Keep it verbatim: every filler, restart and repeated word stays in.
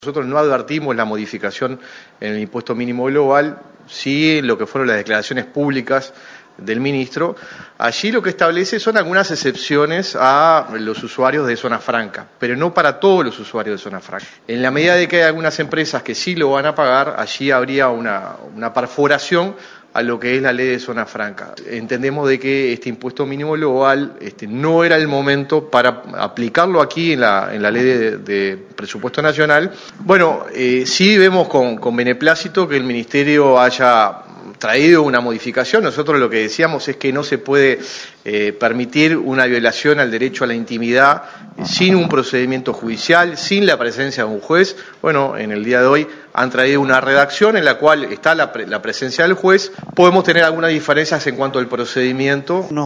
Nosotros no advertimos la modificación en el impuesto mínimo global, sí en lo que fueron las declaraciones públicas del ministro. Allí lo que establece son algunas excepciones a los usuarios de zona franca, pero no para todos los usuarios de zona franca. En la medida de que hay algunas empresas que sí lo van a pagar, allí habría una, una perforación a lo que es la ley de zona franca. Entendemos de que este impuesto mínimo global este, no era el momento para aplicarlo aquí en la, en la ley de, de presupuesto nacional. Bueno, eh, sí vemos con, con beneplácito que el Ministerio haya traído una modificación. Nosotros lo que decíamos es que no se puede eh, permitir una violación al derecho a la intimidad eh, sin un procedimiento judicial, sin la presencia de un juez. Bueno, en el día de hoy han traído una redacción en la cual está la, pre la presencia del juez. Podemos tener algunas diferencias en cuanto al procedimiento. No.